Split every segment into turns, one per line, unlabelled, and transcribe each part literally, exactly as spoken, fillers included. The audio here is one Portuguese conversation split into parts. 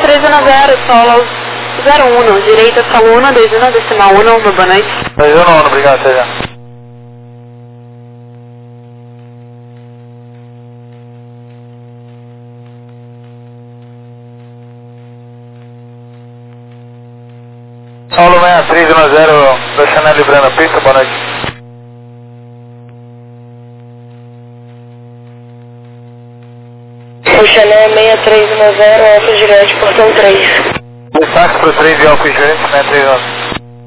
três um zero, solo zero um, direita solo um, dois um, decimal um, boa noite.
dois um, um, obrigado, até já. Paulo sessenta e três um zero, da Chanel livrando a pista, boa noite.
O Chanel seis três um zero, Alfa Gigante, portão três.
Destaque para o trem de Alfa Gigante, sessenta e três um.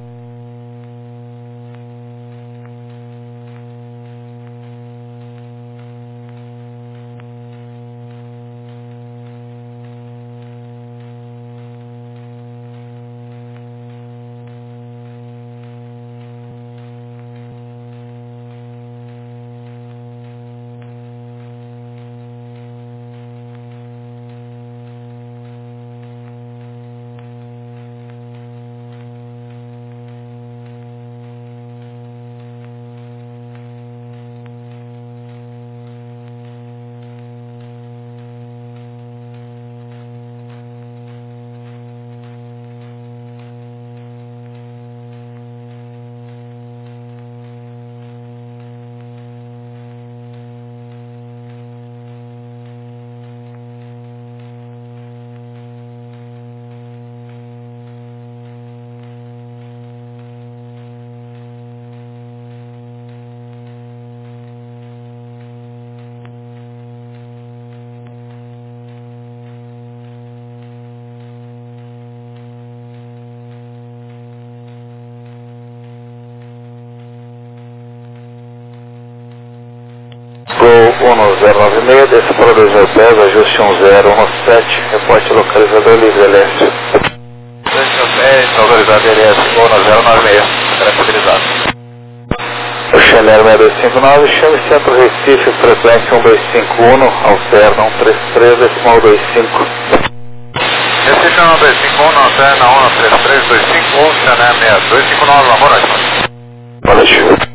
um zero nove seis, desce para dois mil pés, ajuste um zero um sete, reporte localizador livre Leste. dois mil pés, autorizado L S um zero nove seis, tranquilizado. O Chanel seis dois cinco nove, chame Centro Recife, frequência um dois cinco um, alterna um três três, decimal dois cinco. Recife um dois cinco um, alterna um três três, dois cinco um, Chanel seis dois cinco nove, boa noite. Boa noite.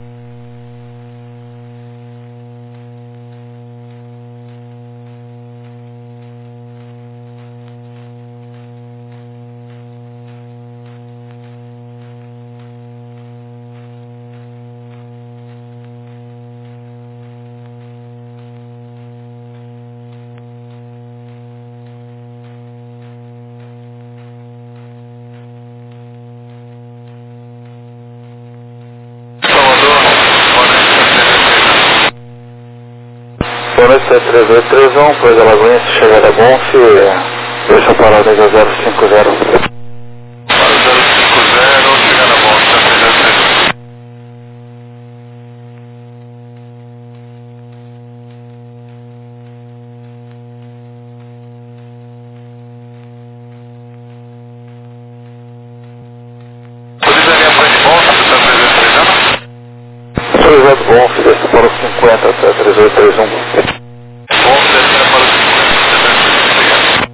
Boa noite, três oito três um, Coisa Lagoinha, se chegar a Bonf, deixa a parada aí zero cinco zero. Para zero cinco zero, chegar a Bonf, três oito três um. Utilizaria a de Bonf, está três oito três um? três oito Bonf, desce para o cinquenta, até três oito três um. Bom, descendo para o cinquenta,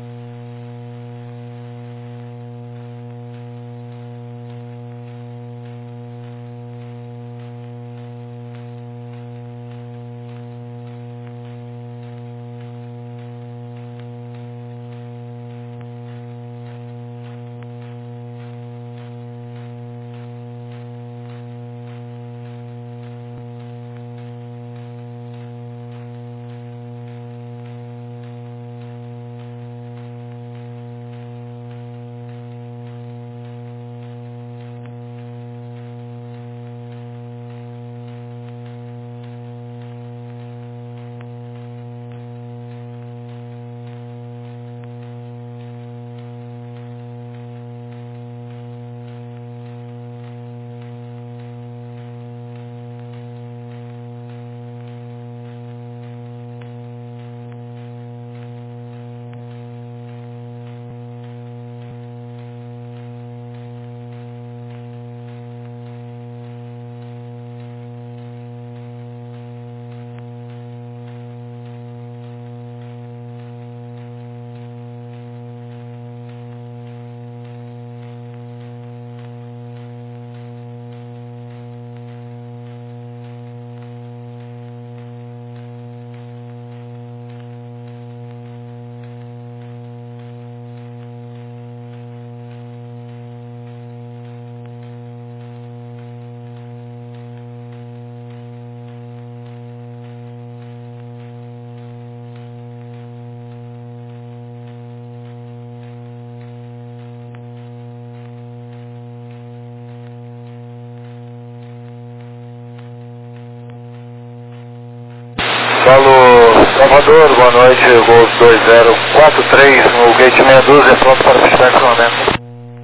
Salvador, boa noite, Gol dois zero quatro três no gate meia dúzia, pronto para fechar estacionamento.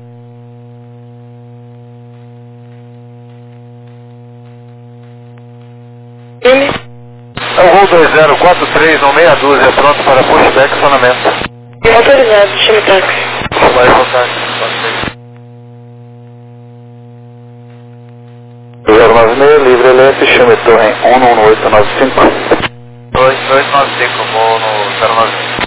Ele?
É o Gol dois zero quatro três no meia dúzia, pronto para pushback estacionamento.
Autorizado, chame táxi.
Vai voltar aqui, zero nove seis, livre L F, chame torre um um oito nove cinco. dois dois nove cinco, vou no zero nove seis.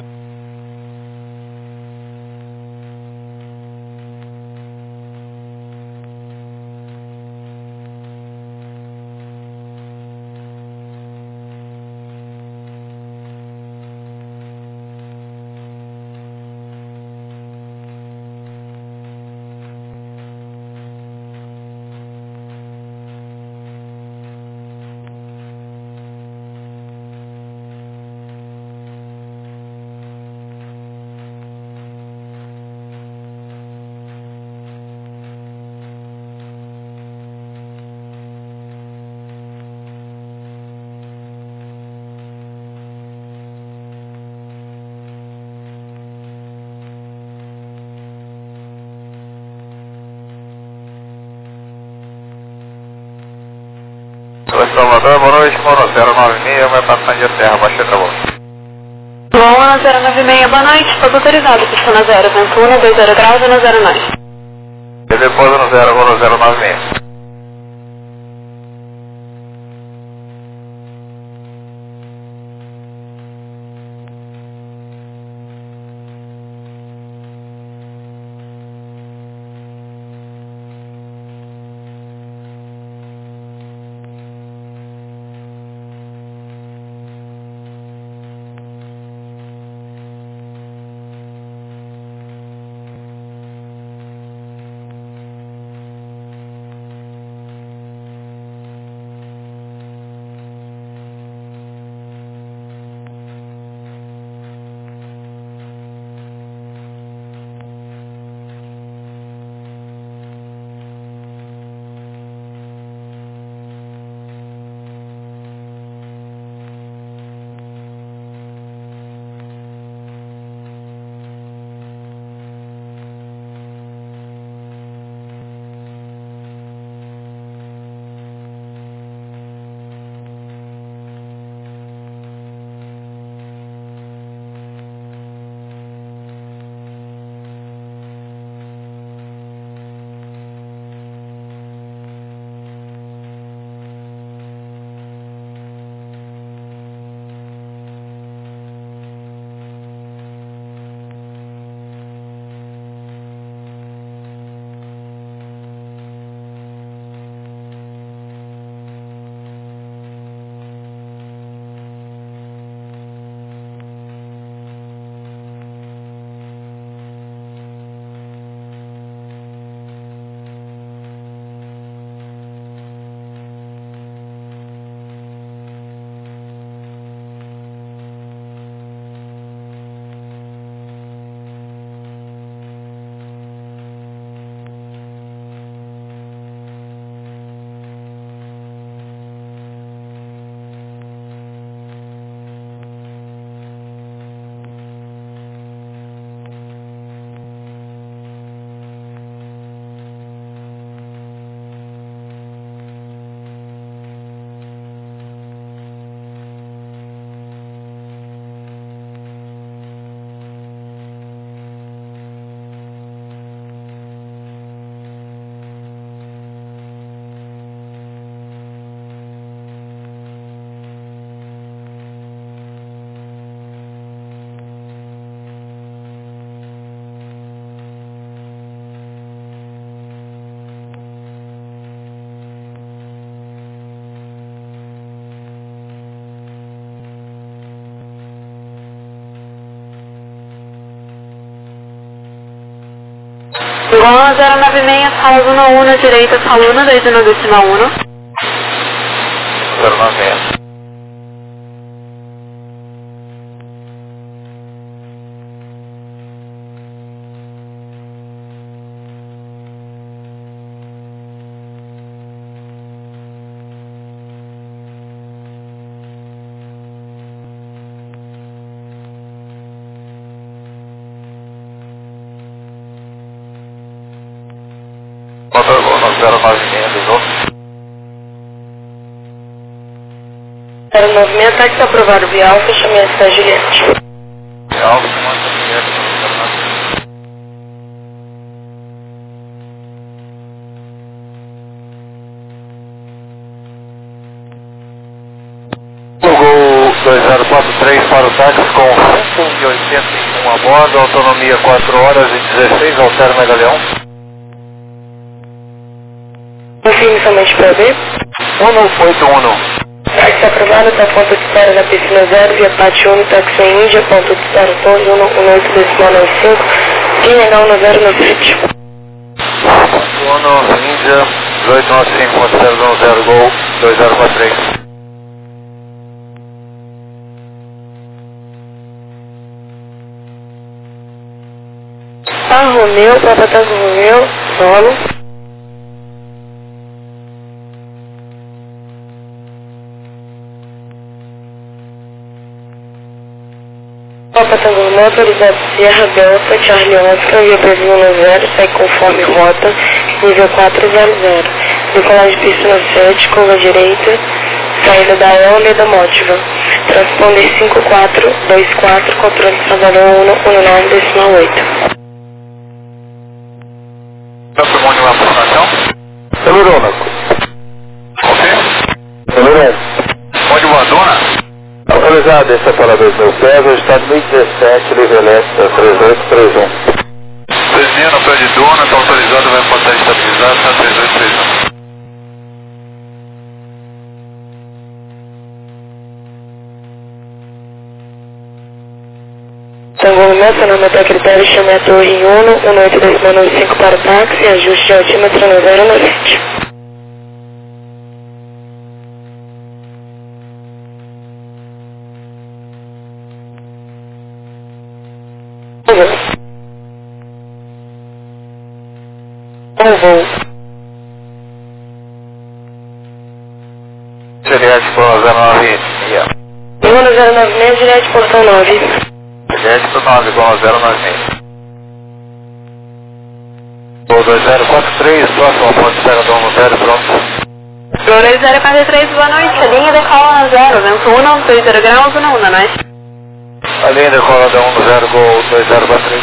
Salvador, boa noite, Mono zero nove seis, vai passar de terra, baixei pra você.
Bom, zero nove seis, boa noite, todo autorizado, pista na zero, vento um, dois zero graus, no zero nove.
E depois no zero, vou no zero nove seis.
Igual zero nove seis, sala um um, direita, sala um, dois um, decimal um.
zero nove seis. zero nove seis, ligou.
zero nove seis, táxi aprovado via Alfa, chamei a cidade Juliette.
Via Alfa, chamou a cidade Juliette, zero nove seis. Gol dois zero quatro três para o táxi com cento e oitenta e um a bordo, autonomia quatro horas e dezesseis, altera Megaleão.
Confirme somente para ver.
um oito um.
Táxi aprovado, está ponto de espera na piscina zero, via Pátio um, táxi em Índia, ponto de espera Torres, um oito decimal nove cinco, Quinhenal no zero nove sete.
Uno, Índia, dezoito nove cinco, ponto zero um zero, Gol dois zero quatro três.
Tá, Romeu, Papa Tango Romeu, solo. Papa Tango Romeu, autorizado Sierra Delta, Charlie Oscar, via Brasil no zero, segue conforme rota, nível quatro zero zero. Decolagem piscina sete, curva direita, saída da E O, Leda Mótiva. Transponder cinco quatro dois quatro, controle Salvador um um nove decimal oito.
Santo Mônio, uma aproximação? Celurona. Ok? Celurona. Onde Guaduna? Autorizado, esse é para dois mil pés, hoje está mil e dezessete, livre elétrica, três oito três um. Presinha no pé de Duna, está autorizado, vai passar estabilizado, está três oito três um.
Tango Romeu, sonometria critério, chame a torre em um, um oito decimal nove cinco para o táxi, ajuste de altímetro no zero nove sete. Um voo.
Juliette por zero nove seis.
um zero nove seis, Juliette portão nove.
Juliette por nove, igual a zero nove seis. Gol dois zero quatro três, próximo ponto de espera do um zero, pronto.
dois zero quatro três, boa noite. A linha decola na zero, vento um, dois zero graus, um na noite.
A linha decola da um zero, Gol dois zero quatro três.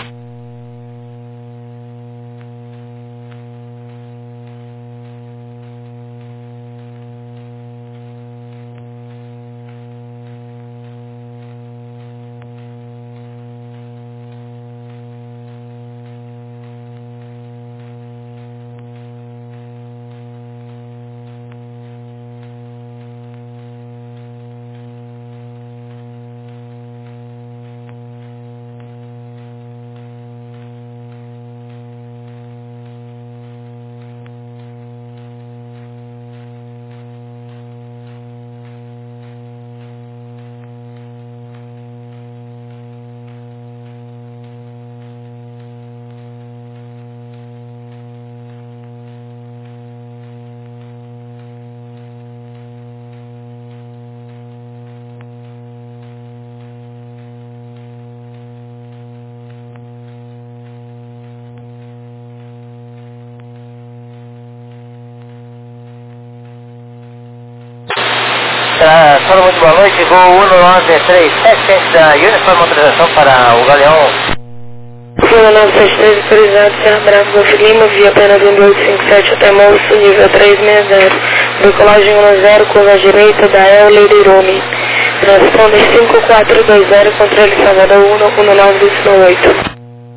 Tá, fala muito boa noite, Gol um nove três sete, da Uniforme autorização para o Galeão.
um nove sete três, autorizado, Serra Bravo, Golf Lima, via apenas um dois cinco sete até Moço, nível três seis zero. Decolagem um zero, curva direita da E O, Leideirone. Transponder cinco quatro dois zero, controle Salvador um um nove decimal oito.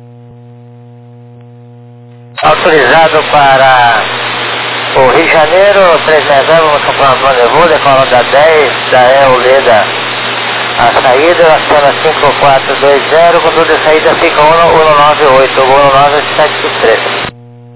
Autorizado para o Rio de Janeiro, três seis zero, vamos comprar uma Rendezvous, decola da dez, da E O, Leda. A saída, aciona cinco quatro dois zero, controle de saída fica um um nove oito, um um nove sete três.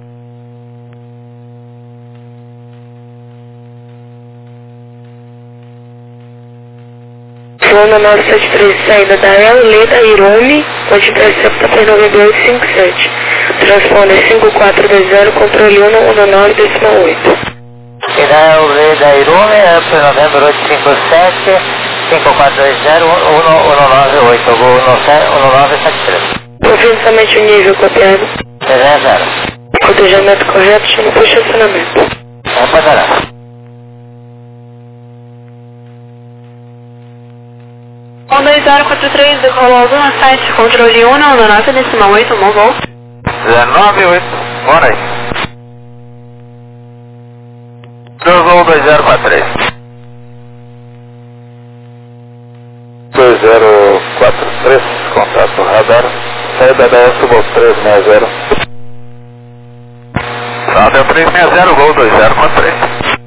um nove sete três, saída da E O, Leda, Irome, onde intercepta por noventa e oito cinquenta e sete. Transponder cinco quatro dois zero, controle um um nove decimal oito.
E da E O, Leda, Irome, é para novembro oito cinco sete, cinco quatro dois zero, um um nove oito, um um nove sete três.
Confirme somente o nível copiado.
três zero.
Cotejamento correto, chama para estacionamento.
É pagará.
um dois zero quatro três, decolou zona sete, controle um, na nota decimal oito, tomou voo.
dezenove oito, boa noite. Cruzou dois zero quatro três. dois zero quatro três, contato radar, saída da S, voo três seis zero. Salve três seis zero, voo dois zero quatro três.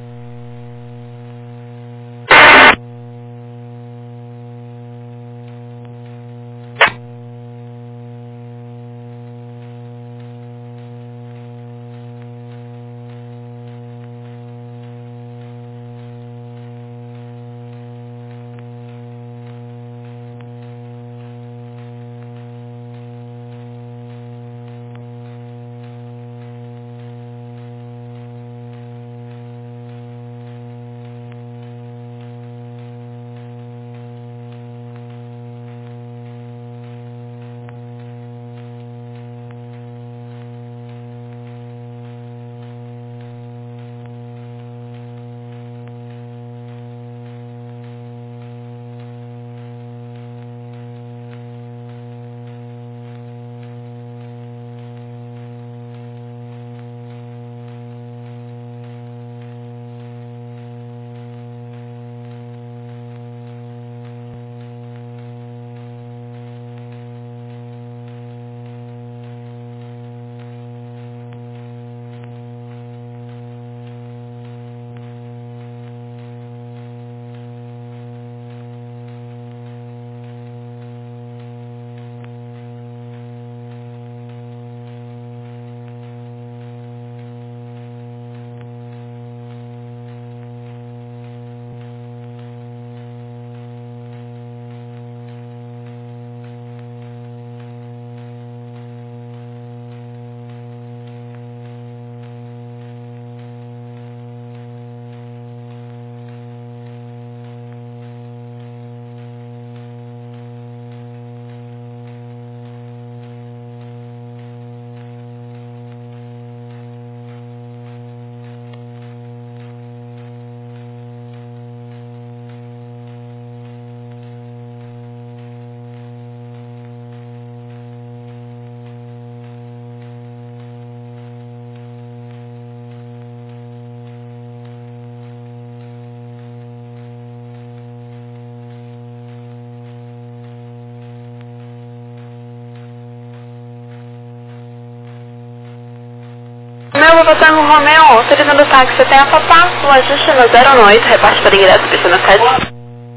Meu, vou Tango Romeo, autorizando o táxi até a Papá, o ajuste no zero oito, reparte para ingresso, pista no sete.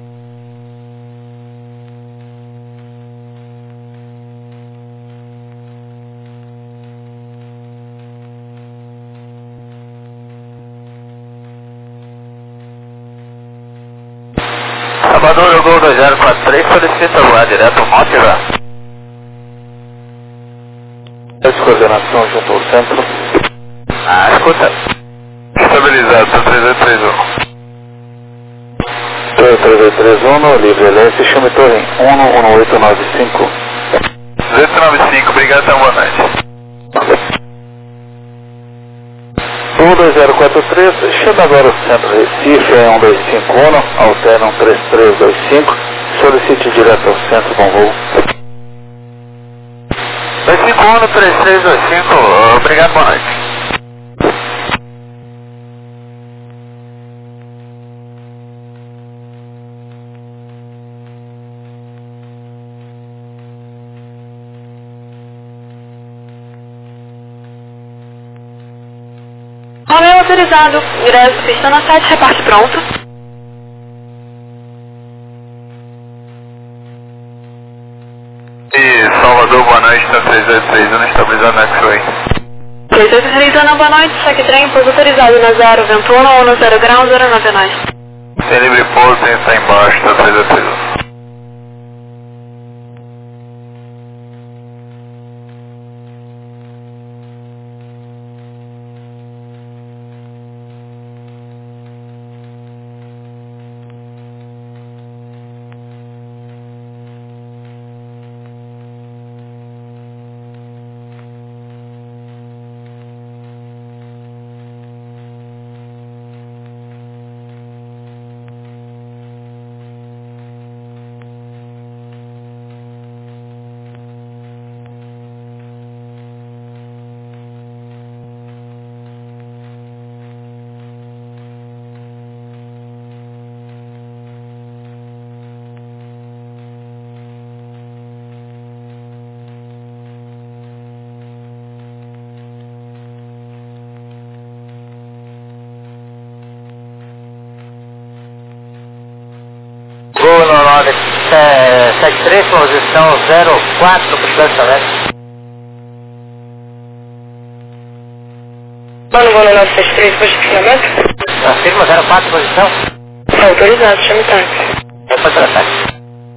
Salvador, Gol dois zero quatro três, solicita voar direto ao Motiva. Coordenação junto ao centro. Ah, escuta. Estabilizado, três oito três um. três oito três um, no livre L S, chame torre um um oito nove cinco. oito nove cinco, obrigado, então, boa noite. um dois zero quatro três, chama agora o centro Recife, é um dois cinco um, alterna um três três dois cinco, solicite direto ao centro com voo. dois cinco um, três três dois cinco, obrigado, boa noite.
Romeo autorizado, ingresso, pista na sete, reparte pronto.
E Salvador, boa noite, tá três oito três um, estabilizado na X-Ray.
três oito três um, boa noite, cheque trem, pouso autorizado na zero vinte e um ou no zero grau, zero nove nove.
Tem livre pouso, tem que estar embaixo, tá três oito três um.
Honda setenta e três, posição zero quatro, por estacionamento.
Mano, vou no nove sete três, puxa estacionamento.
Afirma zero quatro, posição.
Tá autorizado, chame táxi.
É para táxi.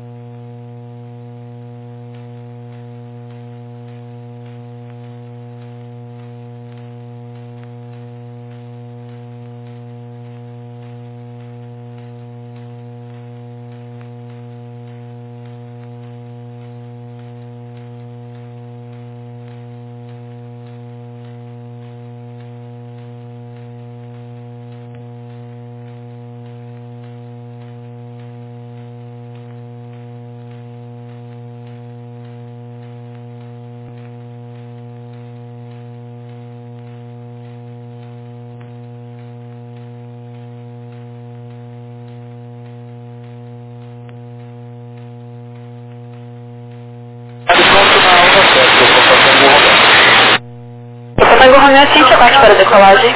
Tango Romeo cinco quatro para decolagem.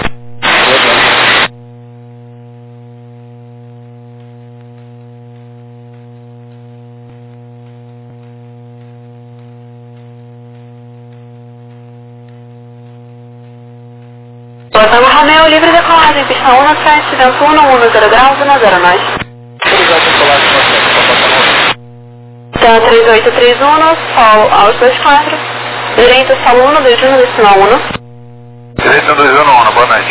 Tango Romeo livre decolagem, pista um na frente, vento um no um no zero graus, um zero nós. Tá três oito três um, sol aos dois quatro. Direito, sol um, dois um, decimal um.
Direito dois um um, boa noite.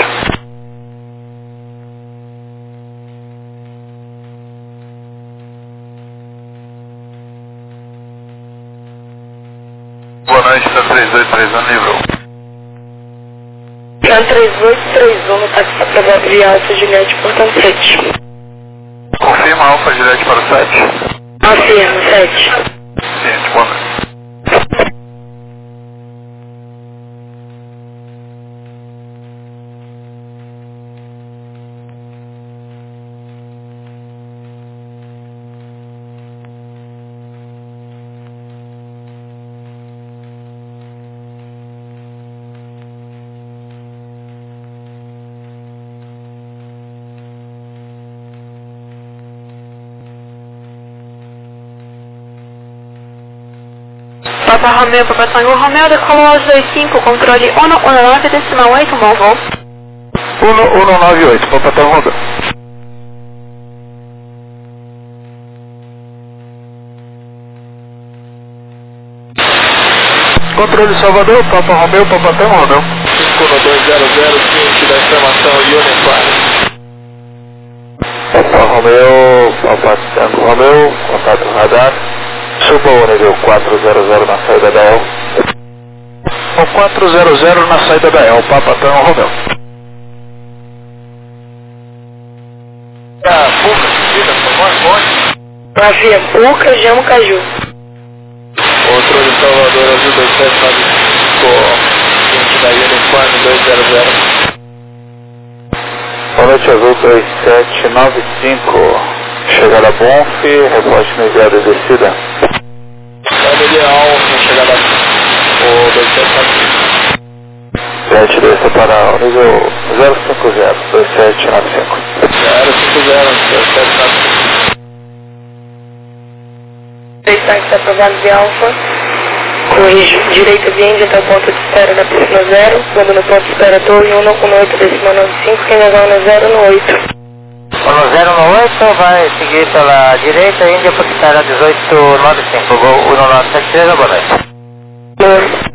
Boa noite, tá três oito três um, nível.
Tá três oito três um, no táxi para Gabriel Alfa Juliette, portão sete.
Confirma Alfa Juliette para o sete.
Afirma, sete.
Ciente, boa noite.
Papa Romeo, Papa Tango Romeo, decolou aos dois cinco, controle um um nove, decimal oito, bom voo.
um um nove oito, Papa Tango Romeo. Controle Salvador, Papa Romeo, Papa Tango Romeo.
cinco um dois zero zero, ciente da informação Unify.
Papa Romeo, Papa Tango Romeo, contato radar. Suba o nível quatro zero zero na saída da E L. O quatro zero zero na saída da E L, Papa Tango Romeo.
Ah, Puca, seguida, por favor, pode.
Afirma, Puca, Jamo Caju.
Controle Salvador, Azul dois sete nove cinco, ciente da Uniforme dois zero zero.
Boa noite, Azul dois sete nove cinco. Chegada Bonf, reporte no enviado e descida.
É ideal, na chegada o dois sete nove cinco.
sete desça para o nível zero cinco zero, dois sete nove cinco.
zero cinco zero, dois sete nove cinco.
Três táxis aprovados de Alfa. Corrijo, direita viende até o ponto de espera da piscina zero. Quando no ponto de espera torre um no oito, decimal nove cinco, quem levar no zero no oito.
O zero um oito vai seguir pela direita, Índia por espera dezoito nove cinco, voo um nove sete três, boa noite.
Boa.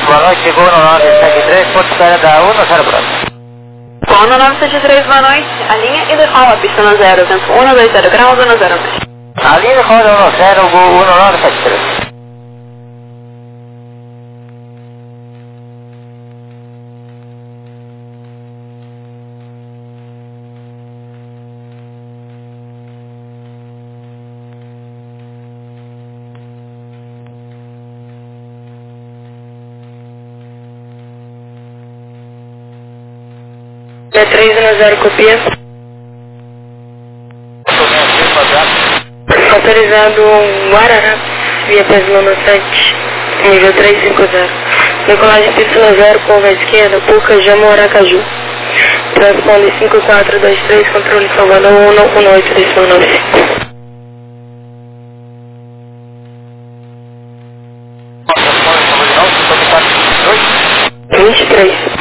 Boa noite, chegou no nove sete três, ponto de espera da um, zero próximo.
Com no nove sete três, boa noite. A linha e decola a pista no zero, vento um dois zero graus, um zero meio.
A linha roda um zero, um nove sete três.
D três um zero, copia. Autorizado Guarará, via Peslona sete, nível trezentos e cinquenta. Decolagem pista zero, ponta esquerda, Puca, Jama, Aracaju. Transponder cinco quatro dois três, controle Salvador um um oito decimal nove cinco. vinte e três.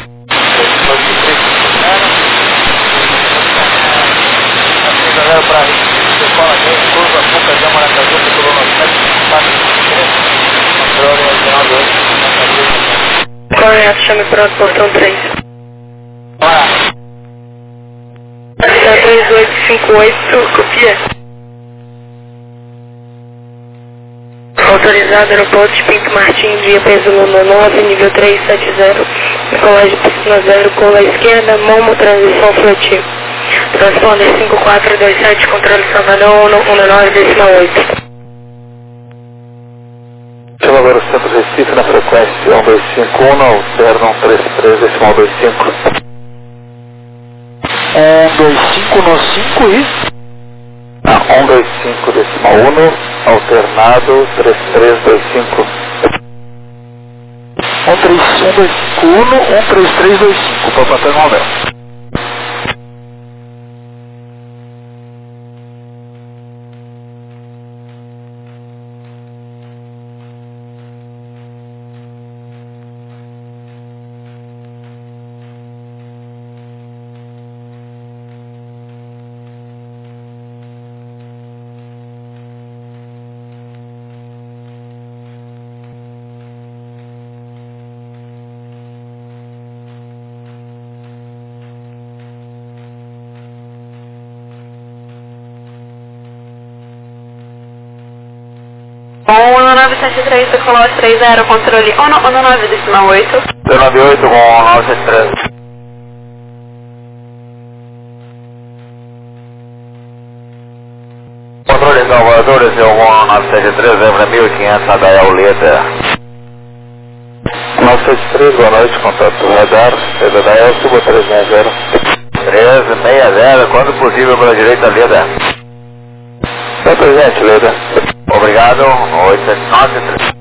Para Decola dez, curva, Puca, Jama, Aracaju, Petrolona sete, quatro três, controle regional dois.
Correto, chame pronto, portão três.
Bora.
três oito cinco oito, copia. Autorizado aeroporto de Pinto Martins, via Peslona nove, nível trezentos e setenta. Decolagem pista zero, curva esquerda, Momo, transição fletiva. Transponder cinco quatro dois sete, controle Salvador um nove decimal oito.
Chama agora o centro Recife na frequência um dois cinco um, alterna um três três decimal vinte e cinco.
um dois cinco no cinco e...
Ah, um dois cinco decimal um, alternado três três dois cinco.
um três um dois cinco um, um três três dois cinco, para bater no Almel.
um nove sete três, decolagem três zero, controle um nove decimal oito.
zero nove oito com nove sete três. Controle Salvador, esse é o um nove sete três, lembra mil e quinhentos, Adael Leda. nove sete três, boa noite, contato radar, é da Adael, suba três seis zero. três seis zero, quando possível pela direita, Leda. Está presente, Leda. Obrigado, oito sete nove três.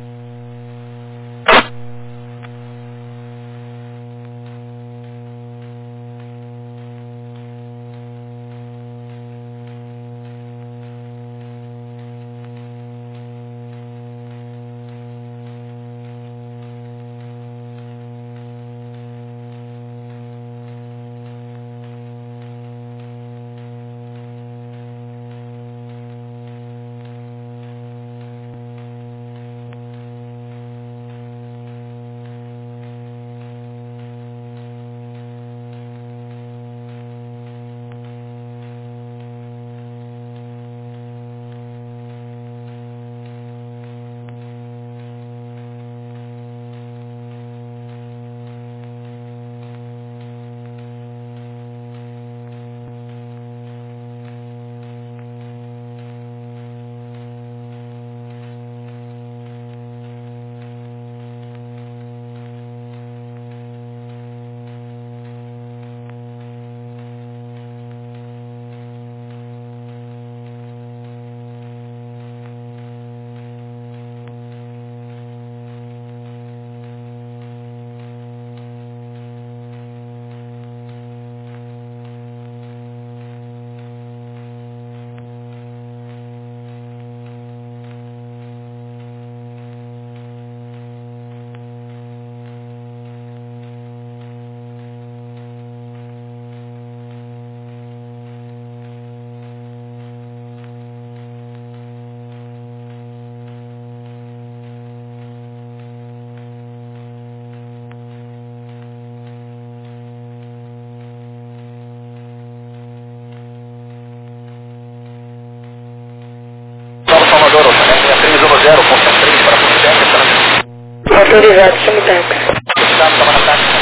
zero, concentrei para você.
Autorizado, chama o táxi.
Autorizado, toma na táxi.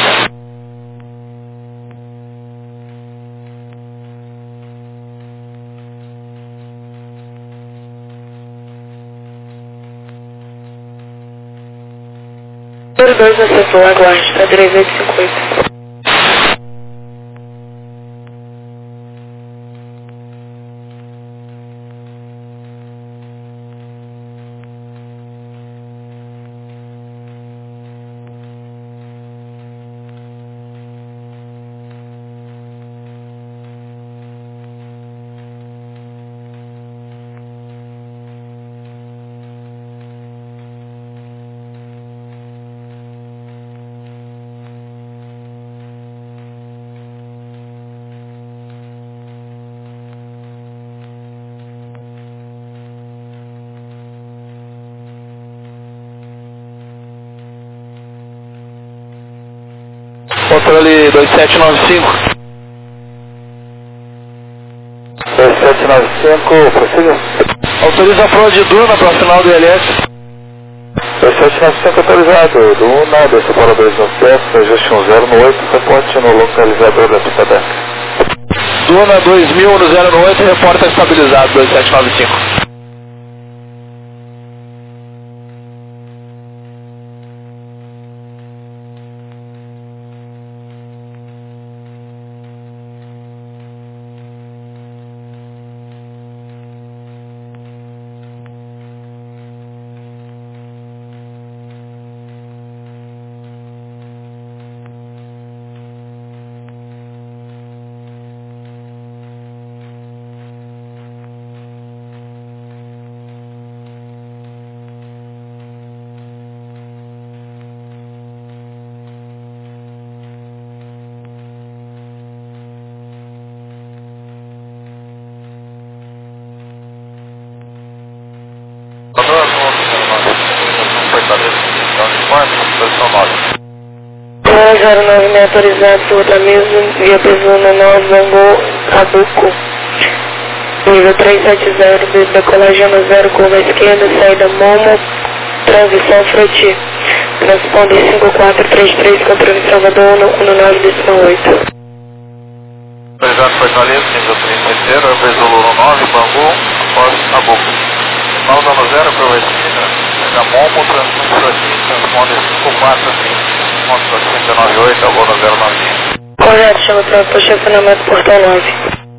Número dois no setor, aguarde, para três oito cinco oito.
Controle dois sete nove cinco.
dois sete nove cinco, prossiga.
Autoriza a prova de Duna para o final do I L S.
dois sete nove cinco autorizado. Duna, desce para dois no sete, ajuste um zero no oito, reporte no localizador da pista dez.
Duna dois mil no zero no oito, reporta estabilizado dois sete nove cinco.
zero nove meia autorizado, outra mesa, via Pesuna nove, Bangu, Abuco. Nível trezentos e setenta, decolagem no zero, curva esquerda, saída Momo, transição Froti. Transponder cinco quatro três três, controle Salvador, no nove décimo oito.
Autorizado Fortaleza, nível três Bezulu nove, Bangu, após Abuco. Salda no zero, curva esquerda, saída Momo, transição Froti, transponder cinco quatro três. Ponto oito nove oito, alô no zero nove.
Correto, chama para o estacionamento Portal nove.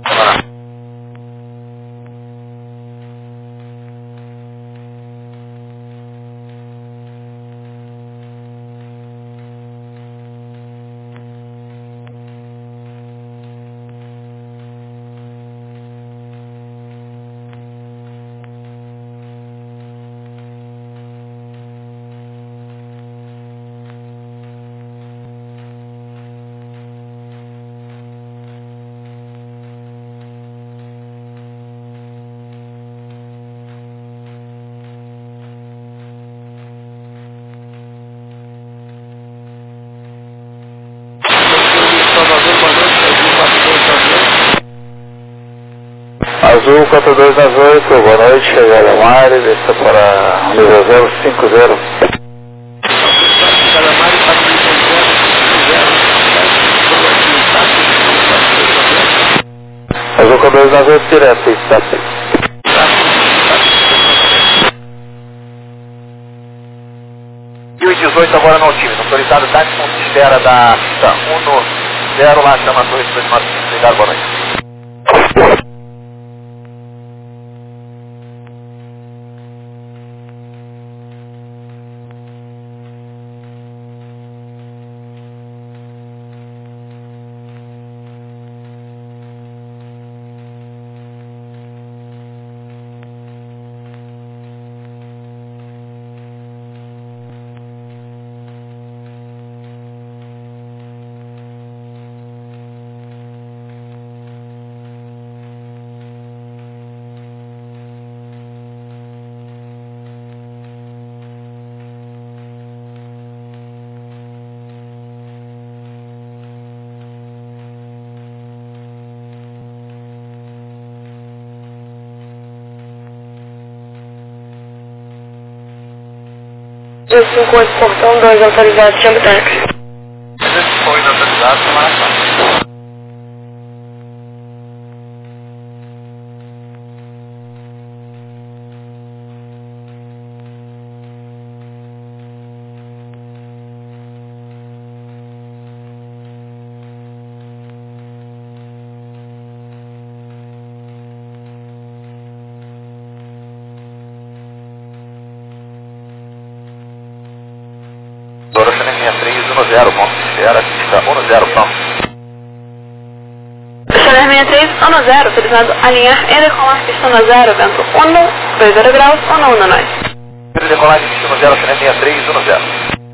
Azul quatro dois nove oito, boa noite, chegada a Mari, desça para nível zero cinco zero. Azul quatro dois nove oito, direto, está aqui. mil e dezoito agora no time, autorizado táxi com espera da pista um no zero, lá chama a torre de dois nove cinco, obrigado, boa noite.
dois cinco oito, portão dois, autorizado, chama táxi.
dois cinco oito, autorizado, semana só. Dora Chanel sessenta e três, um zero, ponto de espera, pista um zero, pronto.
Chanel sessenta e três, um zero, autorizado, alinhar e decolar, pista um zero, vento um, dois zero graus, um um nós.
Decolagem, pista um zero, Chanel sessenta e três, um zero.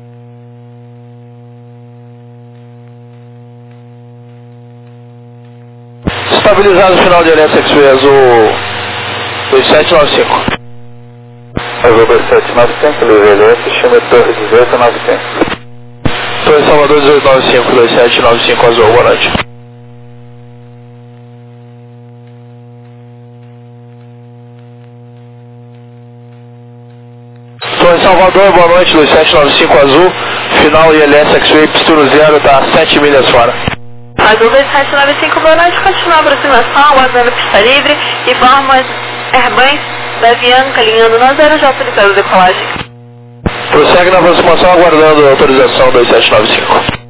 Estabilizado o final de L S X-Way azul dois sete nove cinco.
Azul dois sete nove cinco, livre L S, chama Torre dezoito nove cinco.
Torre Salvador dezoito nove cinco, dois sete nove cinco azul, boa noite. Torre Salvador, boa noite, dois sete nove cinco azul, final I L S X-Way, Pisturo Zero, tá sete milhas fora.
Azul dois sete nove cinco, boa noite, continua a aproximação, aguardando pista livre, informa Airbanks da Avianca, alinhando no zero, já autorizado a decolagem.
Prossegue na aproximação, aguardando a autorização dois sete nove cinco.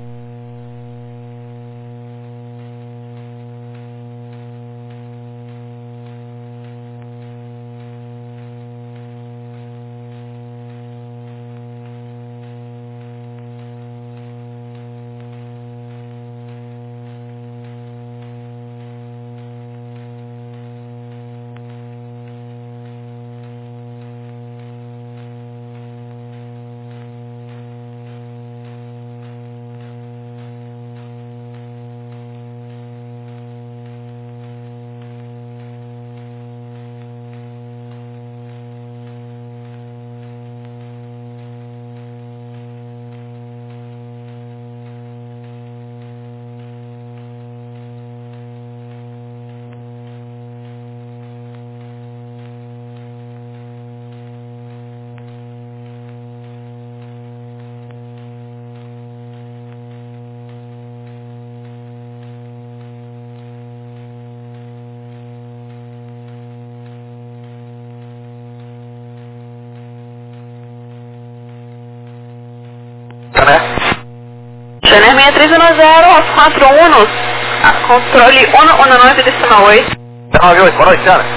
Chanel sessenta e três um zero, aos quatro Unos, controle um um nove decimal oito.
nove oito, boa noite, senhora.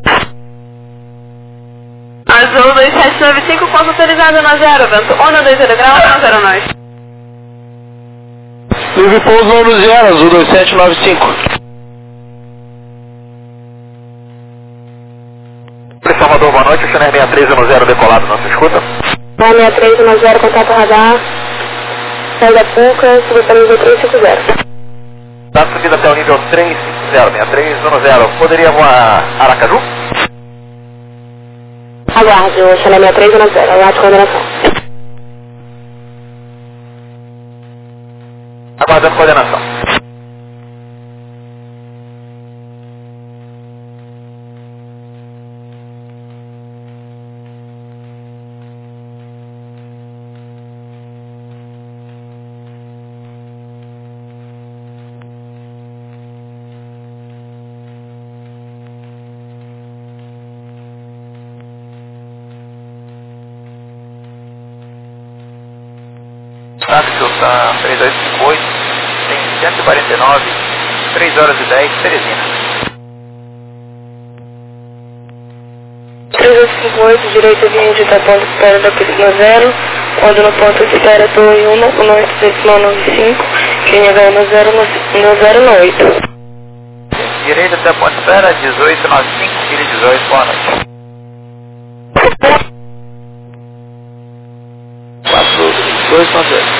Azul dois sete nove cinco, ponto autorizado no zero, vento um dois zero graus, um zero nós.
Livre pouso no zero, azul dois sete nove cinco.
Salvador, boa noite, Chanel sessenta e três um zero, decolado, não se escuta?
sessenta e três um zero, contato radar, sai da Puca, subiu para nível três cinco zero.
Está subindo até o nível três cinco zero, sessenta e três um zero, poderia voar Aracaju?
Aguarde, o Chanel sessenta e três um zero, aguarde coordenação.
Aguardando coordenação. Táxi está três dois cinco oito, tem cento e quarenta e nove, três horas e dez, Teresina.
três dois cinco oito, direita vinte, da ponto de espera da pista zero, onde no ponto de espera Torre um, o norte decimal nove cinco, quem H no zero no zero no oito.
Direita da ponte de espera, dezoito nove cinco, filho dezoito, boa noite.
quatro dois nove zero.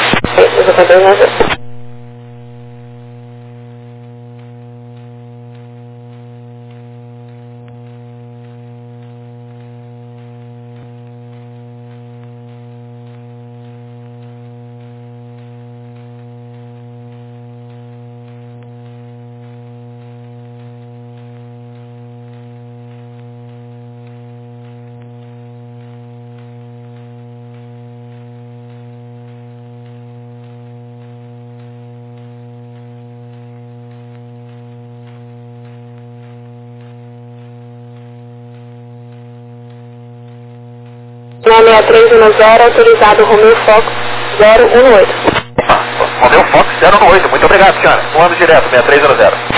nove seis três um zero, autorizado Romeo Fox zero um oito.
Romeo Fox zero um oito, muito obrigado, senhora. Um ano direto, seis três zero zero.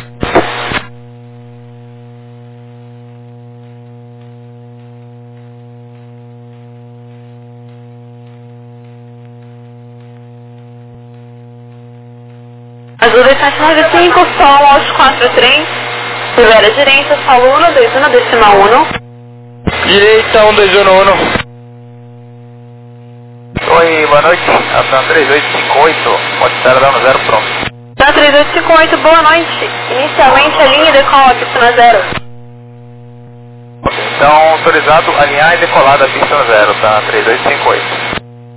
Azul dois sete nove cinco, Sol Alto quatro três, Rivera Direita, Sol um, dois um, decimal um.
Direita um dois um um.
Oi, boa noite. Ação três oito cinco oito, pode estar dando zero pronto.
Tá três oito cinco oito, boa noite. Inicialmente a linha decola, pista na zero.
Então, autorizado alinhar e decolar da pista na zero, tá? três oito cinco oito.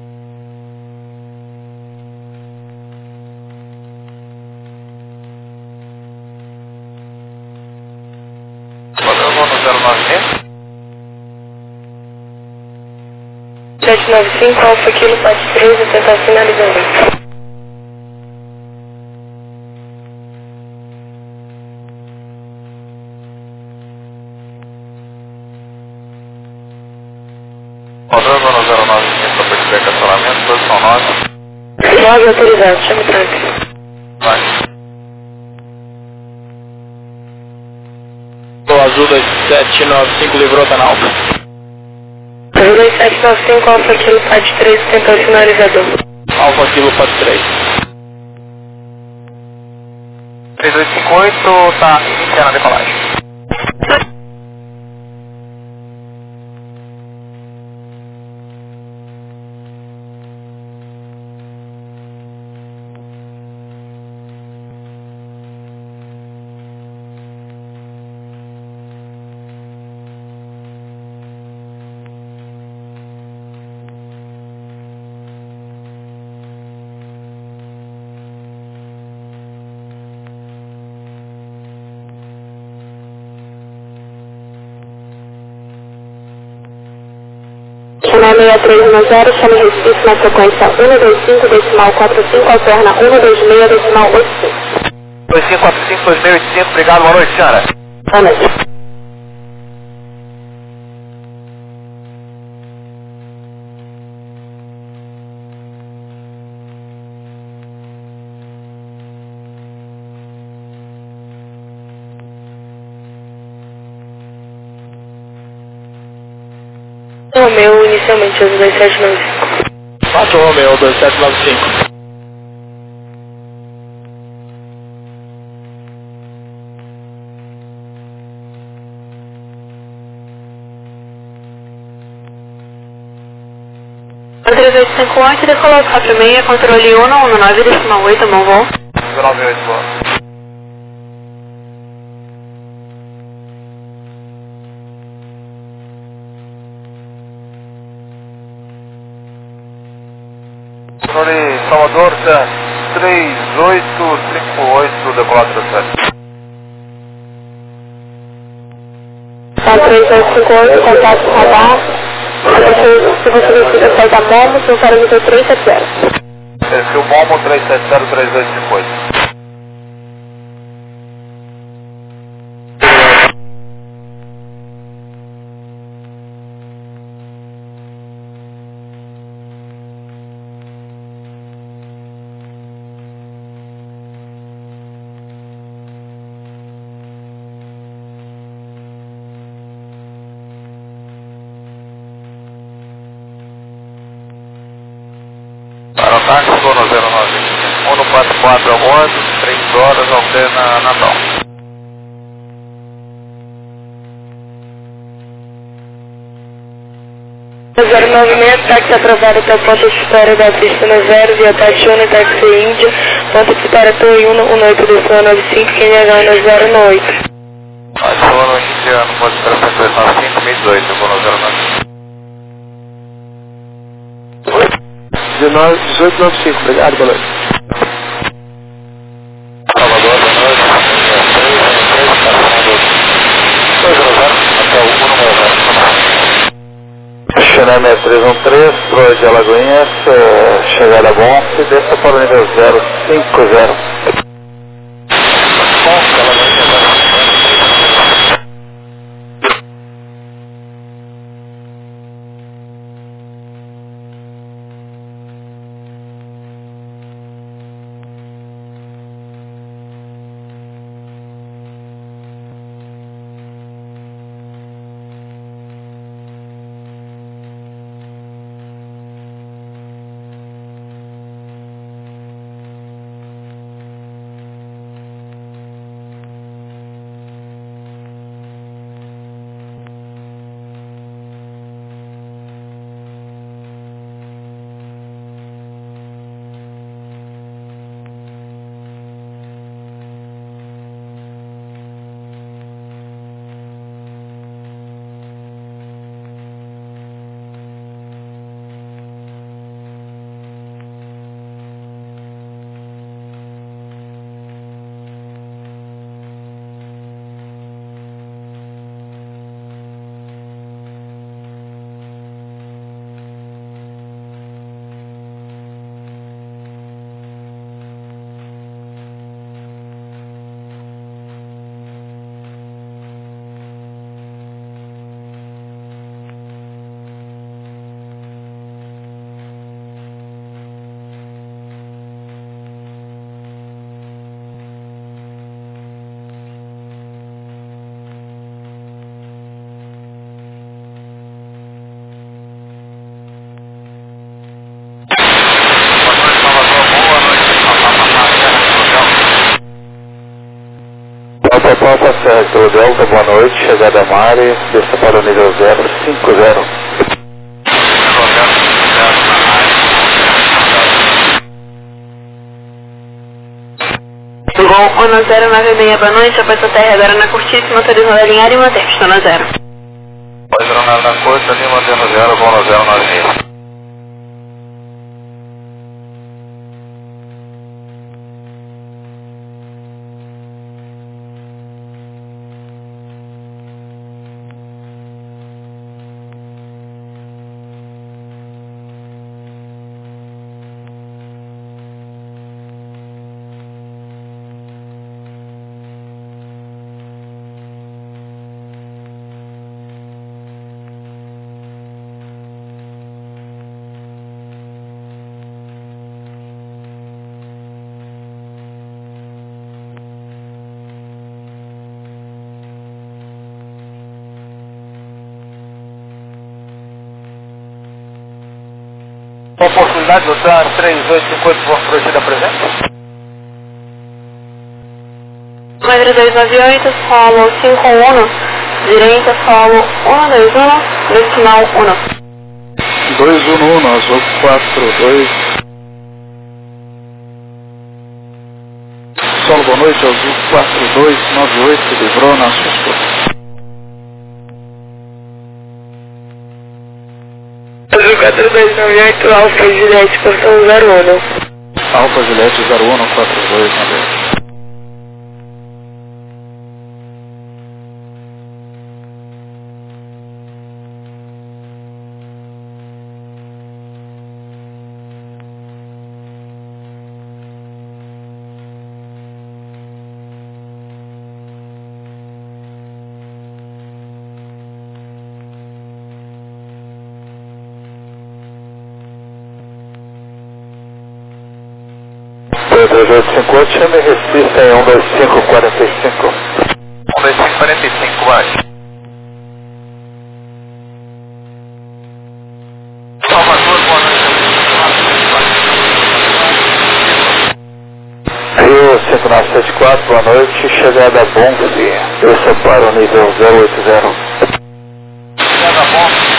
zero nove seis.
sete nove cinco, Alfa Kilo, Pate três, e tentar finalizar.
Rodando no zero nove cinco para perceber cancelamento, posição nove.
nove autorizado, chama o tanque.
Vai.
Azul dois sete nove cinco, livrou, tá na alta.
Azul dois sete nove cinco, Alfa Kilo, Pate três, tentar finalizador.
Alfa Kilo, Pate três.
três oito cinco oito, tá iniciando a decolagem.
Chama seis três um zero, chama Recife na sequência um dois cinco, decimal quatro cinco, alterna um dois seis, decimal oito cinco.
dois cinco quatro cinco, dois mil e oitocentos, obrigado, boa noite, senhora.
Boa noite. Romeu, inicialmente, Azul dois sete nove cinco.
quatro Romeo dois sete nove cinco.
três oito cinco oito, decolou quatro seis, controle um, um nove, decimal oito, bom voo.
zero nove oito, boa. Controle Salvador, três oito cinco oito, decolado dezessete.
Tá três oito cinco oito, contato com radar. Se você decide sair da Momo, seu parâmetro três sete zero.
Esse é o Momo três sete zero, três oito cinco oito. Táxi no zero nove um quatro quatro Almoço, três horas, alterna Natal.
zero nove seis, táxi aprovado até o ponto de espera da pista na zero, via Tatiana, táxi Índia, ponto de espera Torre um, um oito, decisão nove cinco, Q N H na zero oito.
Adiciona Índia, no ponto de espera cento e noventa e cinco, mil e dezoito, eu vou no zero nove.
dezoito noventa e cinco, obrigado, boa noite.
Salvador, boa noite. dois zero zero, até o um número zero. China seis três um três, Proa de Alagoinhas, chegada bom, e desça para o nível zero cinco zero. Papa certo, Delta, boa noite, chegada Mare, desça para o nível zero cinco zero.
Gol Ono zero nove seis, boa noite, a Passa Terra agora na curtíssima, autorizando a linha área e manter, estou na zero.
Pode dronar na costa, linha mantendo zero, Gol Ono zero nove seis. Oportunidade do TAR três oito cinco oito por protegida presente.
Número dois nove oito, solo cinco um, direita, solo um dois um, decimal um.
dois um um, azul quatro dois. Solo, boa noite, azul quatro dois nove oito, livrou na sua.
Azul quatro dois nove oito, Alfa Juliette, portão zero um.
Alfa Juliette zero um quatro dois nove oito.
dois oito cinco oito, chame Recife em um dois cinco quatro cinco. um dois cinco quatro cinco, vai. Salvador, boa noite. Rio cinco nove sete quatro, boa noite, chegada Bonfi, desça para o nível zero oito zero. Chegada Bonfi.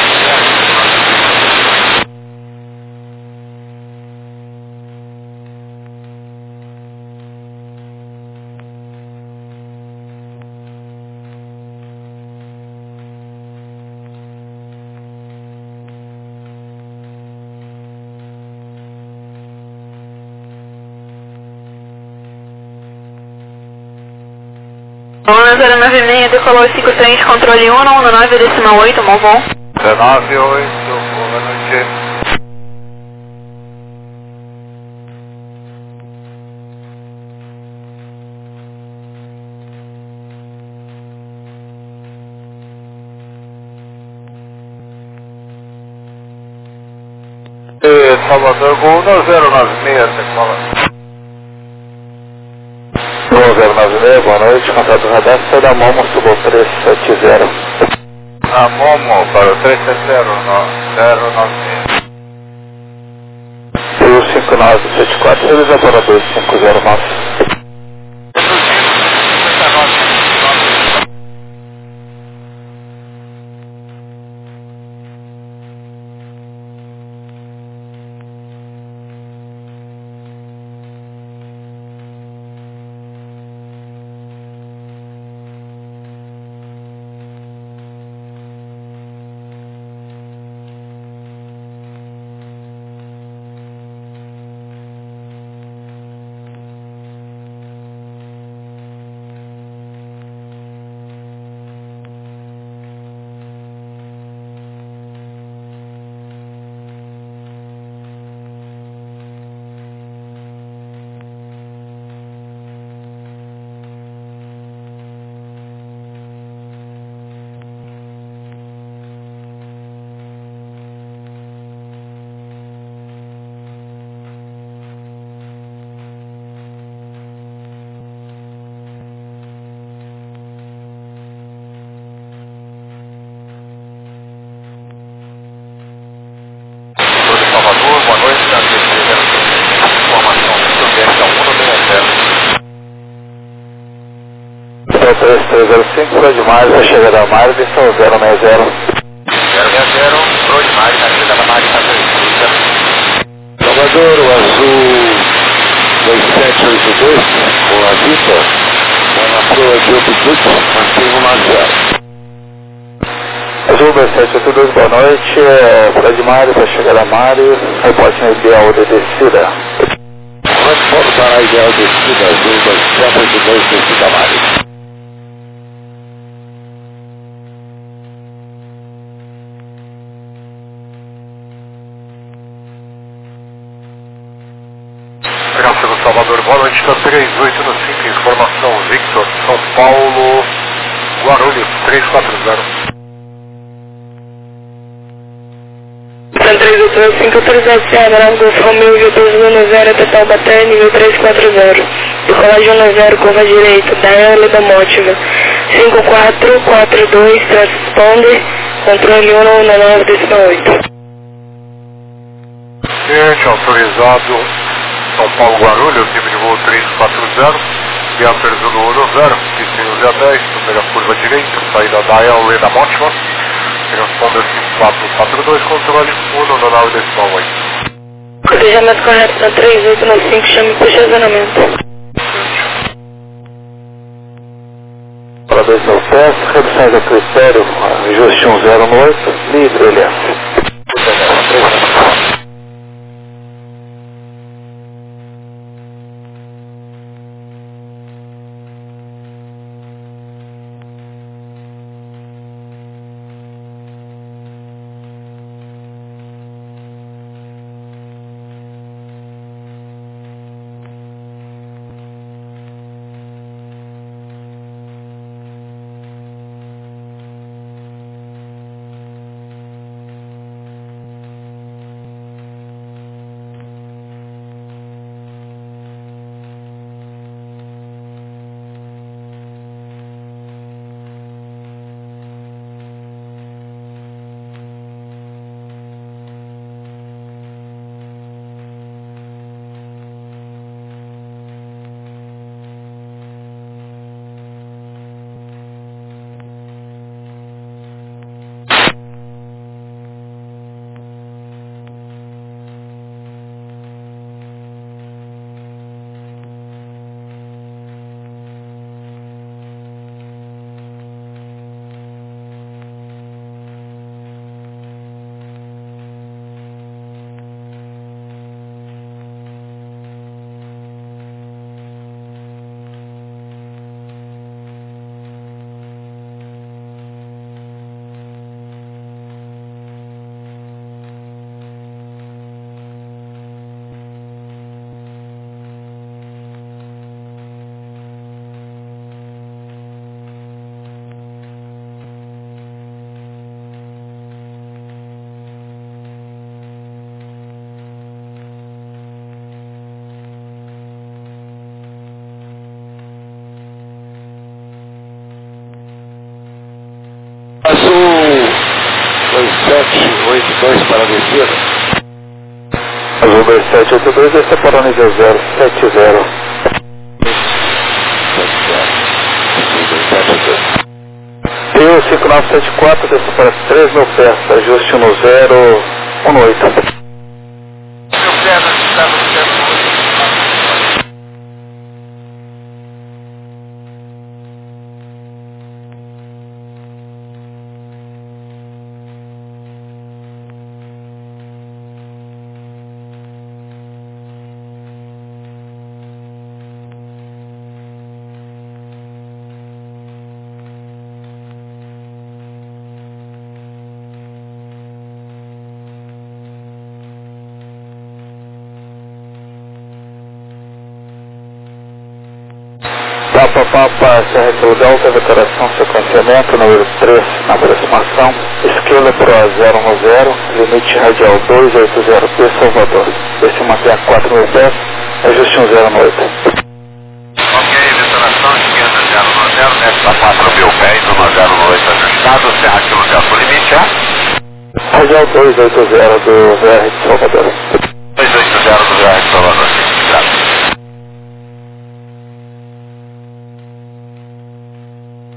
Ono zero nove seis, decolou cinco três, controle um, um nove decimal oito, Monvon.
dezenove oito, boa noite. E Salvador, Gol um zero nove seis, você fala. um zero nove seis, boa noite, contato radar, sai da Momo, subo três sete zero. A Momo para o três sete zero zero nove seis. Rio cinco nove sete quatro, realiza para dois cinco zero nove. três três zero cinco, Fred Mário, vai chegar da Mário, lição zero seis zero.
zero seis zero, Fred Mário, vai chegar da Mário, tá certo.
Salvador, o azul dois sete oito dois, com a Vitor, na proa de Obitude, mantém um a zero.
Azul dois sete oito dois, boa noite, é Fred Mário, vai chegar da Mário, reporte na ideal de descida.
Transporte para a ideal descida, azul dois sete oito dois, descida Mário.
Obrigado, Salvador, boa noite, tá três oito no cinco, informação Victor, São Paulo, Guarulhos, três quatro zero.
três oito cinco, autorizado Ceará, Golfo Romeu, G dois um zero, até Taubaté, nível três quatro zero. Decolagem um zero, curva direita, da L da Mótiva. cinco quatro quatro dois, transponder, controle um nove décimo oito.
Gente, autorizado São Paulo, Guarulhos, nível de voo três quatro zero, via Perzuno um zero, destino Z dez, primeira curva direita, saída da L da Mótiva. Transponder cinco quatro quatro dois, controle um nove décimo oito.
Cotejamento correto na três oito cinco, chame para estacionamento.
Para dois mil pés, reduções a critério, ajuste um zero no oito, livre L S.
Azul dois sete oito dois para a descida.
Azul dois sete oito dois, desce para a nível zero sete zero. P U cinco nove sete quatro, desce para três mil pés, ajuste um zero um oito. Papa Papa, Serra do Delta, declaração sequenciamento, número três na aproximação, esquerda Pro zero um zero, limite radial dois oito zero P, Salvador. Desce mantém a quatro mil pés, ajuste um zero no oito.
Ok, detonação esquerda zero um zero, desce a quatro mil pés, um zero no oito ajustado, Serra do Delta, limite é?
Radial dois oito zero do V R de Salvador.
dois oito zero do V R de Salvador, graças.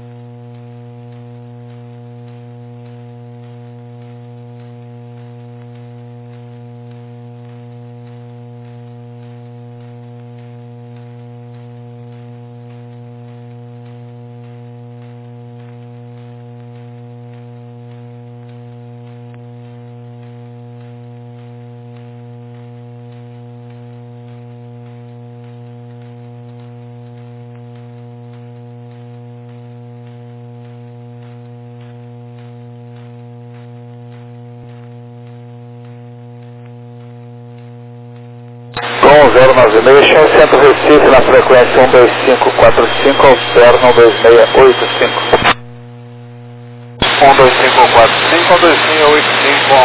zero nove seis, Chão Centro Recife, na frequência um dois cinco quatro cinco, alterna um dois seis oito cinco.
um dois cinco quatro cinco, um dois seis oito cinco.